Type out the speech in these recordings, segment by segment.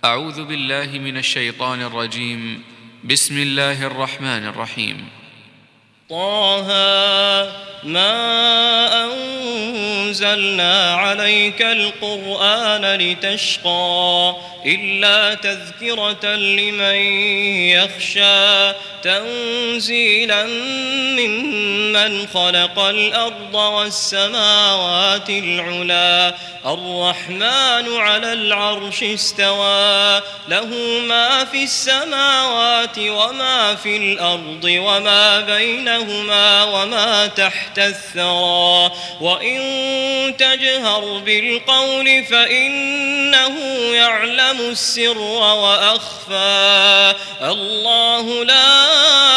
أعوذ بالله من الشيطان الرجيم. بسم الله الرحمن الرحيم. طه ما أنزلنا عليك القرآن لتشقى إلا تذكرة لمن يخشى تنزيلا ممن خلق الأرض والسماوات العلى الرحمن على العرش استوى له ما في السماوات وما في الأرض وما بينهما وما تحت الثرى وإن تجهر بالقول فإنه يعلم السر وأخفى الله لا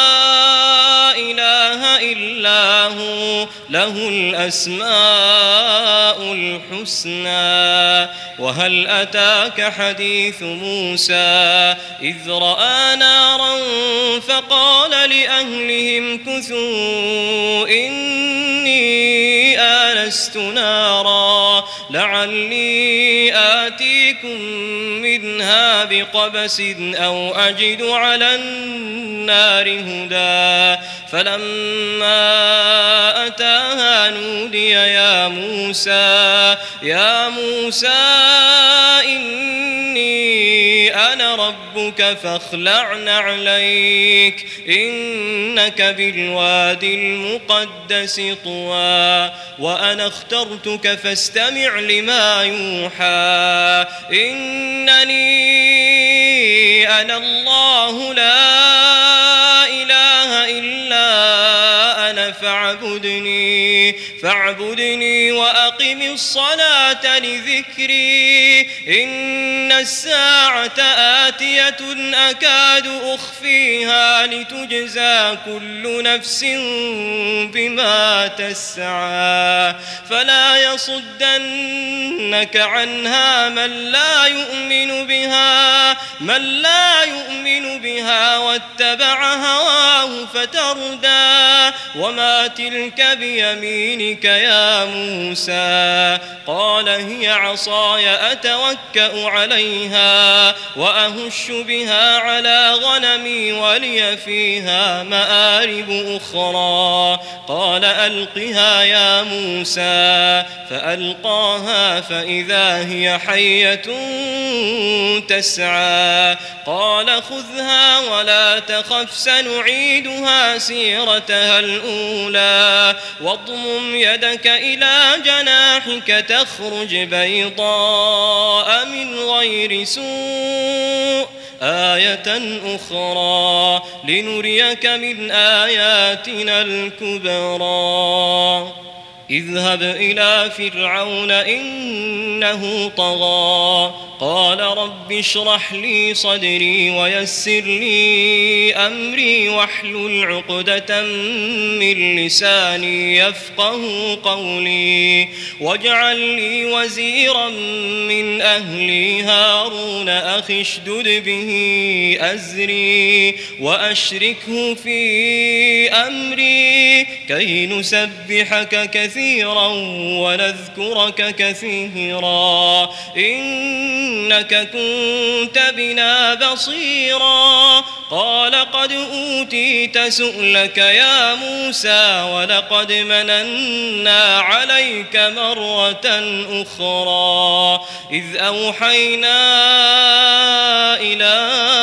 إله إلا هو له الأسماء الحسنى. وهل أتاك حديث موسى إذ رأى نارا فقال لأهلهم كثوا إني آنست نارا لعلي آتيكم منها بقبس أو أجد على النار هدى فلما أتاها نودي يا موسى إني أنا ربك فاخلع نعليك إنك بالوادي المقدس طوى وأنا اخترتك فاستمع لما يوحى إنني أنا الله لا إله إلا أنا فاعبدني وأقم الصلاة لذكري إن الساعة آتية أكاد أخفيها لتجزى كل نفس بما تسعى فلا يصدنك عنها من لا يؤمن بها واتبع هواه فتردى وما تلك بيمينك يا موسى قال هي عصاي أتوكأ عليها وأهش بها على غنمي ولي فيها مآرب أخرى قال ألقها يا موسى فألقاها فإذا هي حية تسعى قال خذها ولا تخف سنعيدها سيرتها الأولى واضمم يدك إلى جناحك تخرج بيضاء من غير سوء آية أخرى لنريك من آياتنا الكبرى اذهب إلى فرعون إنه طغى قال رب اشرح لي صدري ويسر لي أمري واحلل عقدة من لساني يفقه قولي واجعل لي وزيرا من أهلي هارون أخي اشدد به أزري وأشركه في أمري كي نسبحك كثيرا ونذكرك كثيرا إنك كنت بنا بصيرا قال قد أوتيت سؤلك يا موسى ولقد مننا عليك مرة أخرى إذ أوحينا إلى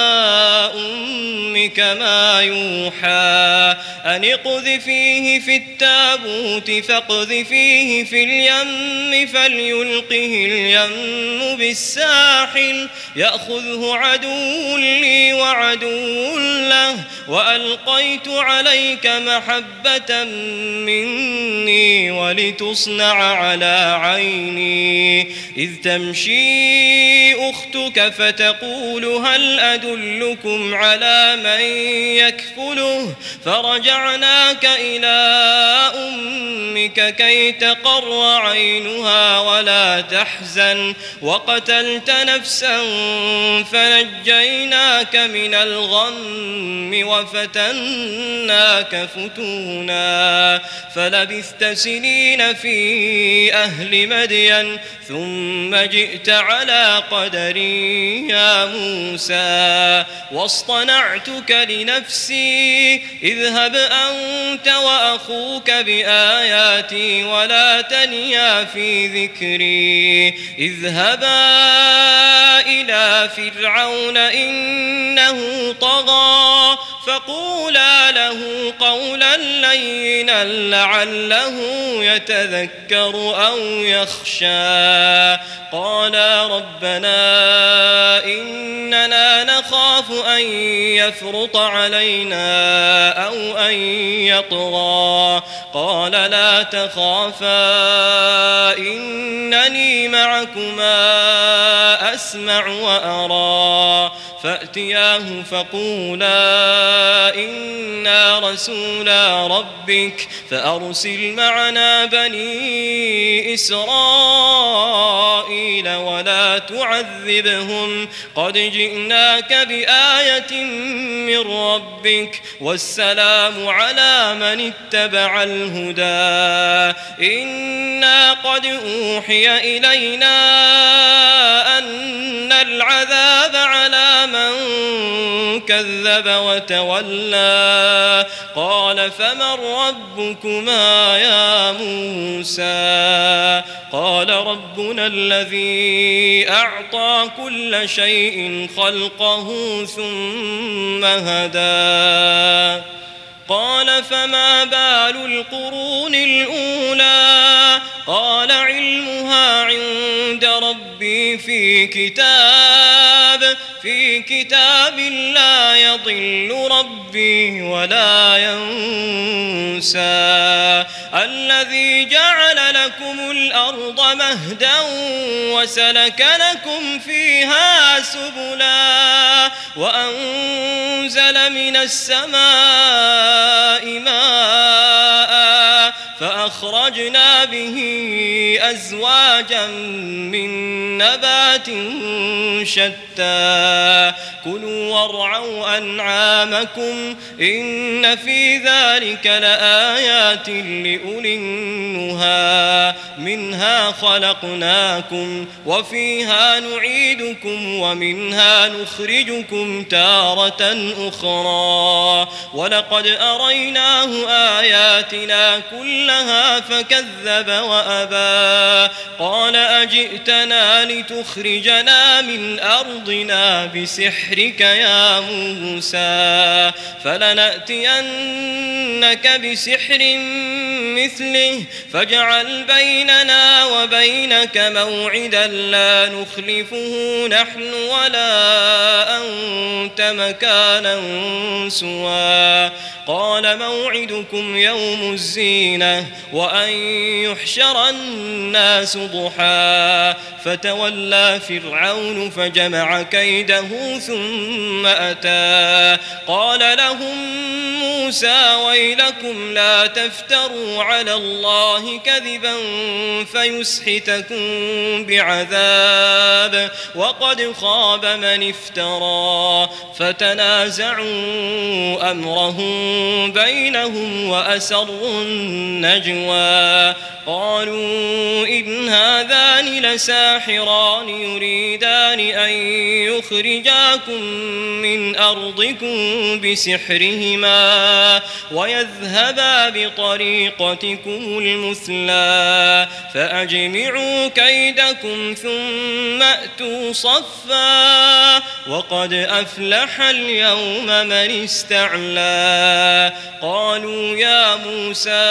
أمك ما يوحى أن اقذفيه في التابوت فاقذفيه في اليم فليلقه اليم بالساحل يأخذه عدو لي وعدو له وألقيت عليك محبة مني ولتصنع على عيني إذ تمشي أختك فتقول هل أدلكم على من يكفله فرجعناك إلى أمك كي تقر عينها ولا تحزن وقتلت نفسا فنجيناك من الغم وفتناك فتونا فلبثت سنين في أهل مدين ثم جئت على قدري يا موسى واصطنعتك لنفسي اذهب أنت وأخوك بآياتي ولا تنيا في ذكري اذهبا إلى فرعون إنه طغى فقولا له قولا لينا لعله يتذكر أو يخشى قالا ربنا إننا نخاف أن يفرط علينا أو أن يطغى قال لا تخافا إنني معكما أسمع وأرى فأتياه فقولا إنا رسولا ربك فأرسل معنا بني إسرائيل ولا تعذبهم قد جئناك بآية من ربك والسلام على من اتبع الهدى إنا قد أوحي إلينا أن العذاب على من كذب وتولى قال فمن ربكما يا موسى قال ربنا الذي أعطى كل شيء خلقه ثم هدى قال فما بال القرون الأولى قال علمها عند ربي في كتاب لا يضل ربي ولا ينسى الذي جعل لكم الأرض مهدا وسلك لكم فيها سبلا وأنزل من السماء ماء فأخرجنا به أزواجا من نبات شتى كلوا وارعوا أنعامكم إن في ذلك لآيات لأولي النهى منها خلقناكم وفيها نعيدكم ومنها نخرجكم تارة أخرى ولقد أريناه آياتنا كلها فكذب وأبى قال أجئتنا لتخرجنا من أرضنا بسحرك يا موسى فلنأتينك بسحر مثله فاجعل بيننا وبينك موعدا لا نخلفه نحن ولا أنت مكانا سوى قال موعدكم يوم الزينة وأن يحشر الناس ضحى فتولى فرعون فجمع كيده ثم أتى قال لهم موسى ويلكم لا تفتروا على الله كذبا فيسحتكم بعذاب وقد خاب من افترى فتنازعوا أمرهم بينهم وأسروا النجوى قالوا إن هذان لساحران يريدان أن يخرجاكم من أرضكم بسحرهما ويذهبا بطريقتكم المثلى فأجمعوا كيدكم ثم أتوا صفا وقد أفلح اليوم من استعلى قالوا يا موسى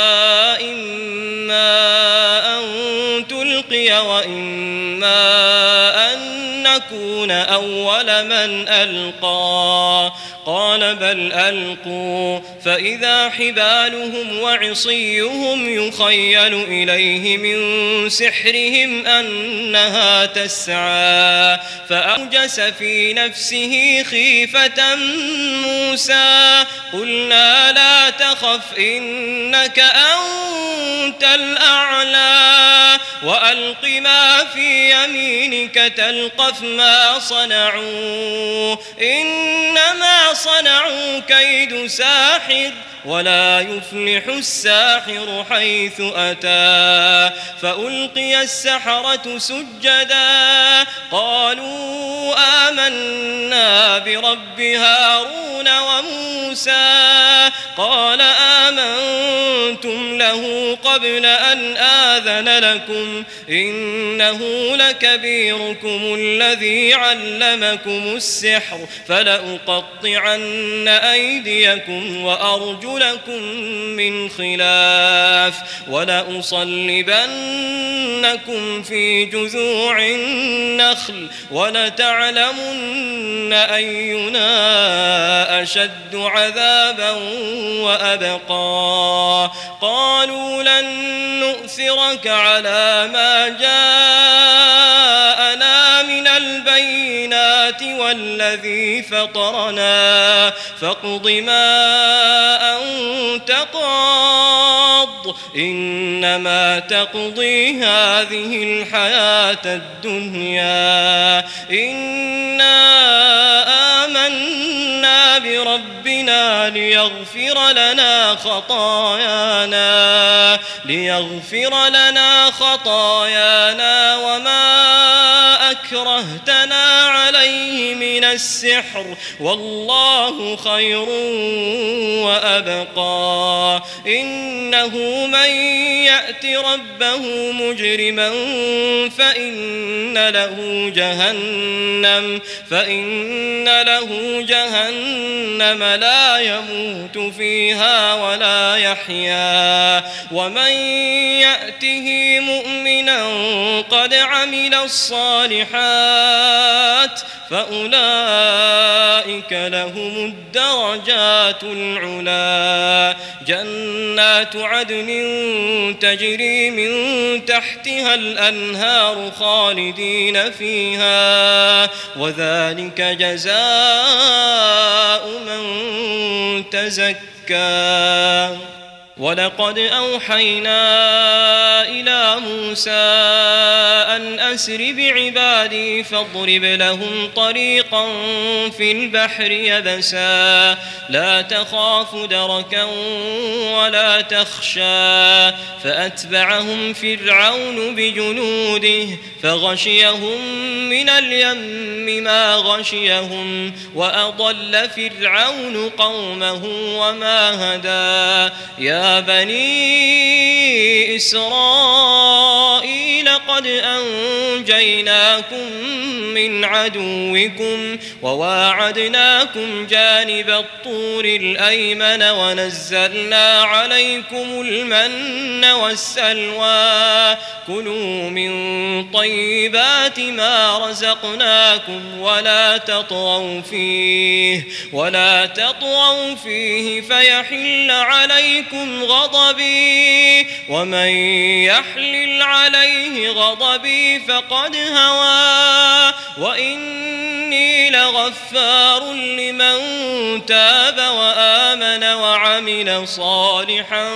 إما أن تلقي وإما أن نكون أول من ألقى قال بل ألقوا فإذا حبالهم وعصيهم يخيل إليه من سحرهم أنها تسعى فأوجس في نفسه خيفة موسى قلنا لا تخف إنك أنت الأعلى وألق ما في يمينك تلقف ما صنعوا إنما صنعوا كيد ساحر ولا يفلح الساحر حيث أتى فألقي السحرة سجدا قالوا آمنا برب هارون وموسى قال آمنتم له قبل أن آذن لكم إنه لكبيركم الذي علمكم السحر فلأقطعن أيديكم وأرجلكم من خلاف ولأصلبنكم في جذوع النخل ولتعلمن أينا أشد عذابا وأبقى قالوا لن نؤثرك على ما جاءنا من البينات والذي فطرنا فاقض ما أنت قاض إنما تقضي هذه الحياة الدنيا إنا آمنا بربنا ليغفر لنا خطايانا وما أكرهتنا عليه من السحر والله خير وأبقى إنه من يأت ربه مجرما فإن له جهنم لا يموت فيها ولا يحيا ومن يأته مؤمنا قد عمل الصالحات فأولئك لهم الدرجات العلا جنات عدن تجري من تحتها الأنهار خالدين فيها وذلك جزاء من تزكى ولقد أوحينا إلى موسى أن أسر بعبادي فاضرب لهم طريقا في البحر يبسا لا تخاف دركا ولا تخشى فأتبعهم فرعون بجنوده فغشيهم من اليم ما غشيهم وأضل فرعون قومه وما هدى يا بني إسرائيل قد أنجيناكم من عدوكم وواعدناكم جانب الطور الأيمن ونزلنا عليكم المن والسلوى كلوا من طيبات ما رزقناكم ولا تطغوا فيه فيحل عليكم غضبي ومن يحلل عليه غضبي فقد هوى وإني لغفار لمن تاب وآمن وعمل صالحا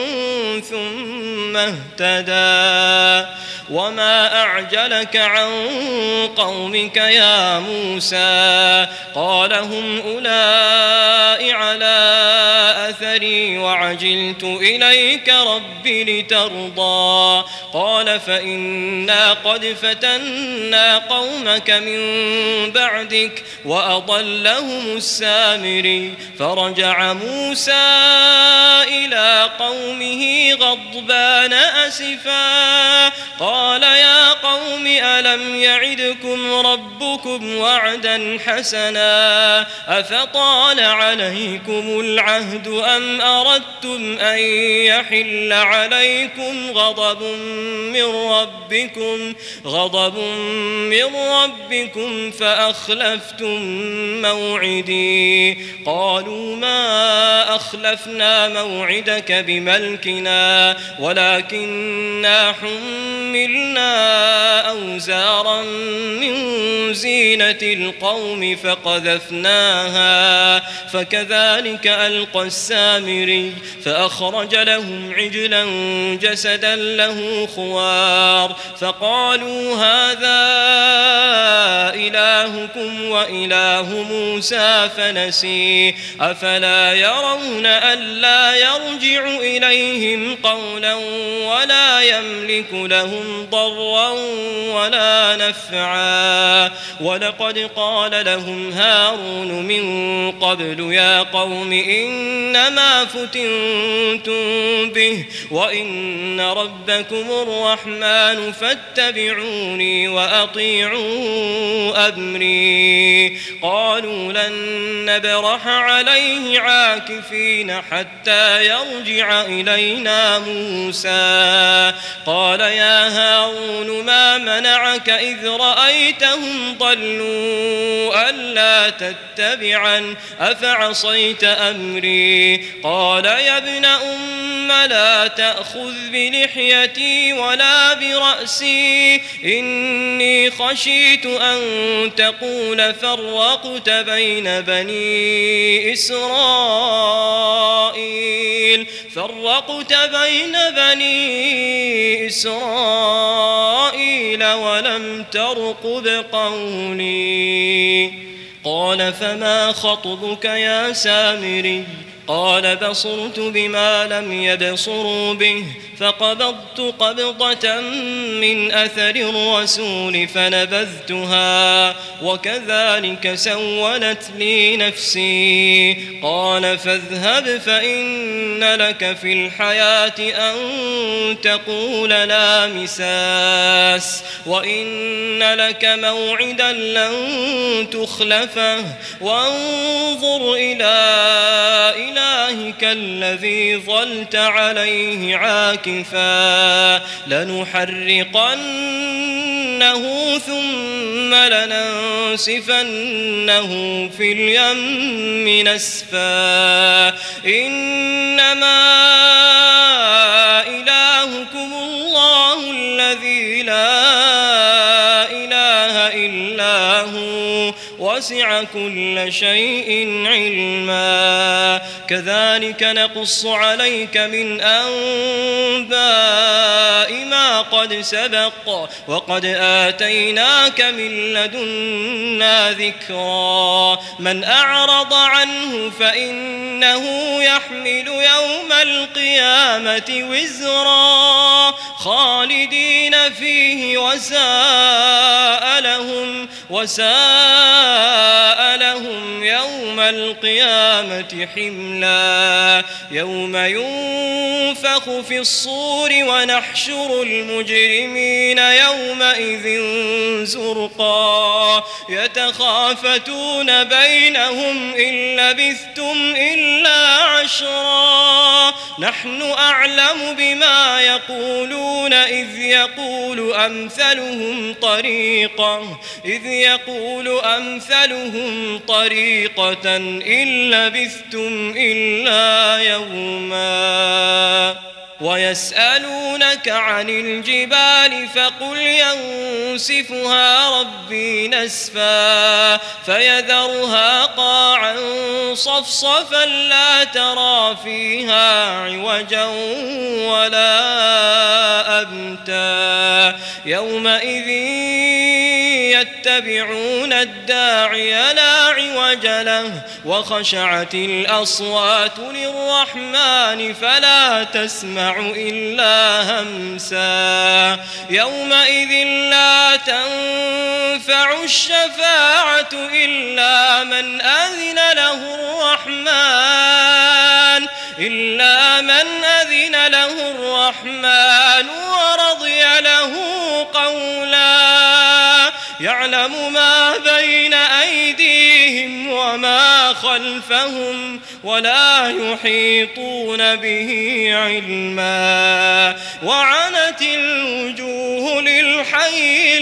ثم اهتدى وما أعجلك عن قومك يا موسى قال هم أولئك على أثري وعجلت إليك رب لترضى قال فإنا قد فتنا قومك من بعدك وأضلهم السامري فرجع موسى إلى قومه غضبان أسفا قال يا قوم ألم يعدكم ربكم وعدا حسنا أفطال عليكم العهد أم أردتم أن يحل عليكم غضب من ربكم فأخلفتم موعدي قالوا ما أخلفنا موعدك بملكنا ولكننا حملنا أوزارا من زينة القوم فقذفناها فكذلك ألقى السامري فأخرج لهم عجلا جسدا له الخوار فقالوا هذا إلهكم وإله موسى فنسي أفلا يرون ألا يرجع إليهم قولا ولا يملك لهم ضرا ولا نفعا ولقد قال لهم هارون من قبل يا قوم إنما فتنتم به وإن ربكم الرحمن فاتبعوني وأطيعوا أمري قالوا لن نبرح عليه عاكفين حتى يرجع إلينا موسى قال يا هارون ما منعك إذ رأيتهم ضلوا ألا تتبعا أفعصيت أمري قال يا ابن أم لا تأخذ بلحيتي ولا برأسي إني خشيت أن تقول فرقت بين بني إسرائيل ولم ترقب قولي قال فما خطبك يا سامري قال بصرت بما لم يبصروا به فقبضت قبضة من أثر الرسول فنبذتها وكذلك سولت لي نفسي قال فاذهب فإن لك في الحياة أن تقول لا مساس وإن لك موعدا لن تخلفه وانظر إلى إلهك الذي ظلت عليه عاكفا لنحرقنه ثم لننسفنه في اليم نسفا إنما إلهكم الله الذي لا إله إلا هو وسع كل شيء علما كذلك نقص عليك من أنباء ما قد سبق وقد آتيناك من لدنا ذكرا من أعرض عنه فإنه يحمل يوم القيامة وزرا خالدين فيه وساء لهم يوم القيامة حملا يوم ينفخ في الصور ونحشر المجرمين يومئذ زرقا يتخافتون بينهم إن لبثتم إلا عشرا نحن أعلم بما يقولون إذ يقول أمثلهم طريقة إن لبثتم إلا يوما ويسألونك عن الجبال فقل ينسفها ربي نسفا فيذرها قاعا صفصفا لا ترى فيها عوجا ولا أمتا يومئذ يتبعون الداعي لا عوج له وخشعت الأصوات للرحمن فلا تسمع إلا همسا يومئذ لا تنفع الشفاعة إلا من أذن له الرحمن ورضي له قولا يعلم ما بين أيديهم وما خلفهم ولا يحيطون به علما وعنت الوجوه للحي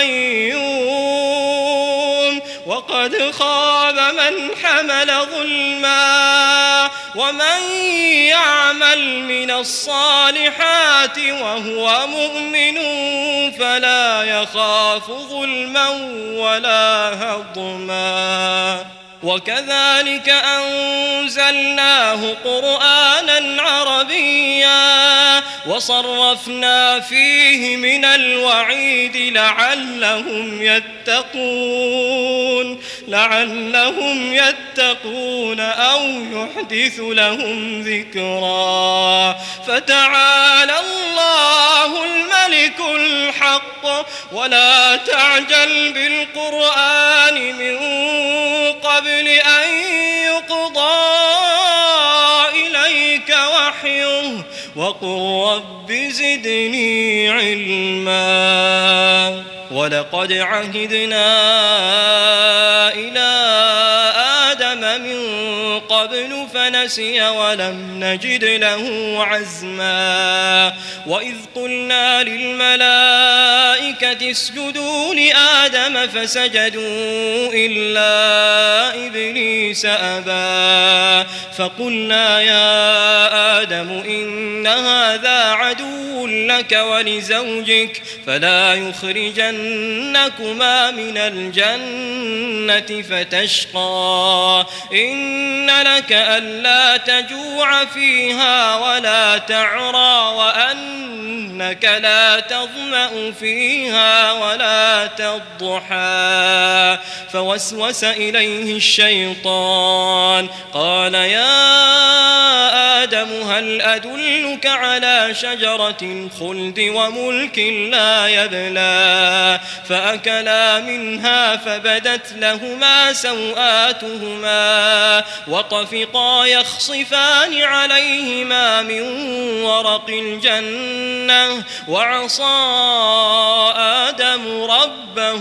القيوم وقد خاب من حمل ظلما ومن يعمل من الصالحات وهو مؤمن فلا يخاف ظلما ولا هضما وكذلك أنزلناه قرآنا عربيا وصرفنا فيه من الوعيد لعلهم يتقون أو يحدث لهم ذكرا. فتعالى الله الملك الحق ولا تعجل بالقرآن من قبل أن يقضى إليك وحيه وقل رب زدني علما. ولقد عهدنا إلى آدم من قبل فنسي ولم نجد له عزما. وإذ قلنا للملائكة اسجدوا لآدم فسجدوا إلا إبليس أبى. فقلنا يا آدم إن هذا عدو لك ولزوجك فلا يخرجنكما من الجنة فتشقى. إن لك ألا تجوع فيها ولا تعرى وأنك لا تظمأ فيها ولا تضحى. فوسوس إليه الشيطان قال يا آدم هل أدلك على شجرة الخلد وملك لا يبلى. فأكلا منها فبدت لهما سوآتهما وطفقا يخصفان عليهما من ورق الجنة وعصى آدم ربه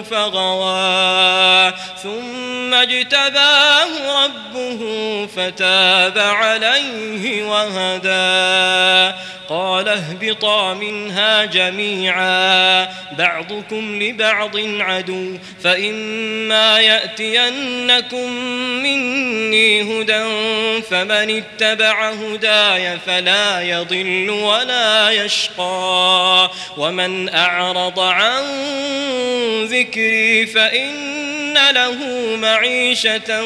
فغوى. ثم اجتباه ربه فتاب عليه وهدى. قال اهبطا منها جميعا بعضكم لبعض عدو فإما يأتينكم مني هدى فمن اتبع هداي فلا يضل ولا يشقى. ومن أعرض عن ذكري فإن له معيشة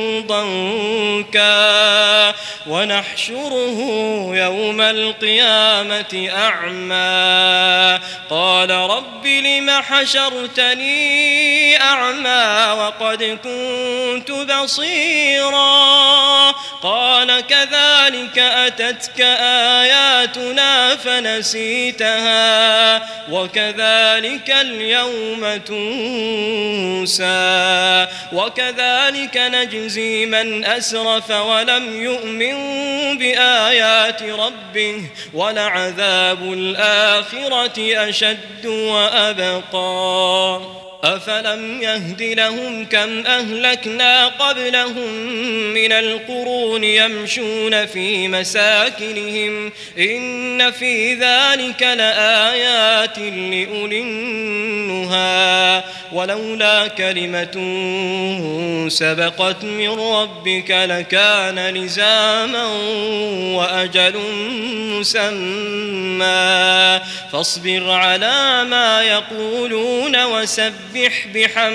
ضنكا ونحشره يوم القيامة أعمى. قال رب لم حشرتني أعمى وقد كنت بصيرا. قال كذلك أتتك آياتنا فنسيتها وكذلك اليوم تنسى. وكذلك نجزي من أسرف ولم يؤمن بآيات ربه ولعذاب الآخرة أشد وأبقى. أفلم يهد لهم كم أهلكنا قبلهم من القرون يمشون في مساكنهم إن في ذلك لآيات لأولي النهى. ولولا كلمة سبقت من ربك لكان لزاما وأجل مسمى. فاصبر على ما يقولون وسبح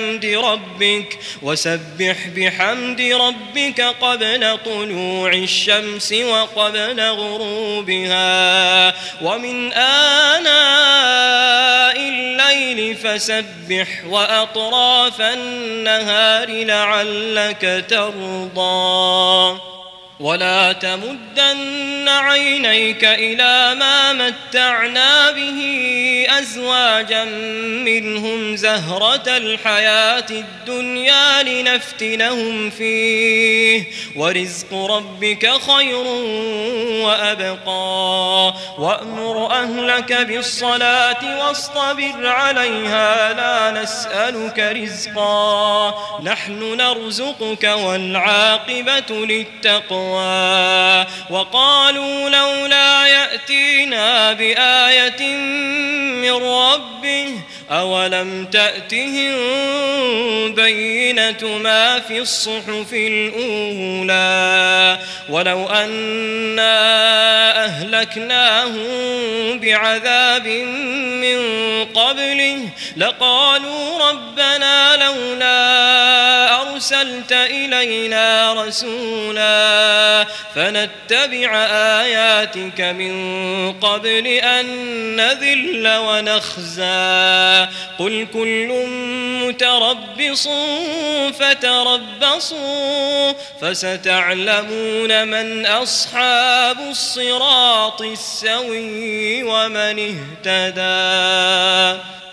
بحمد ربك قبل طلوع الشمس وقبل غروبها ومن آناء الليل فسبح وأطراف النهار لعلك ترضى. ولا تمدن عينيك إلى ما متعنا به أزواجا منهم زهرة الحياة الدنيا لنفتنهم فيه ورزق ربك خير وأبقى. وأمر أهلك بالصلاة واصطبر عليها لا نسألك رزقا نحن نرزقك والعاقبة للتقوى. وقالوا لولا يأتينا بآية من ربه أولم تأتهم بينة ما في الصحف الأولى ولو أنا أهلكناهم بعذاب من قبله لقالوا ربنا لولا أرسلت إلينا رسولا فنتبع آياتك من قبل أن نذل ونخزى قل كل متربص فتربصوا فستعلمون من أصحاب الصراط السوي ومن اهتدى.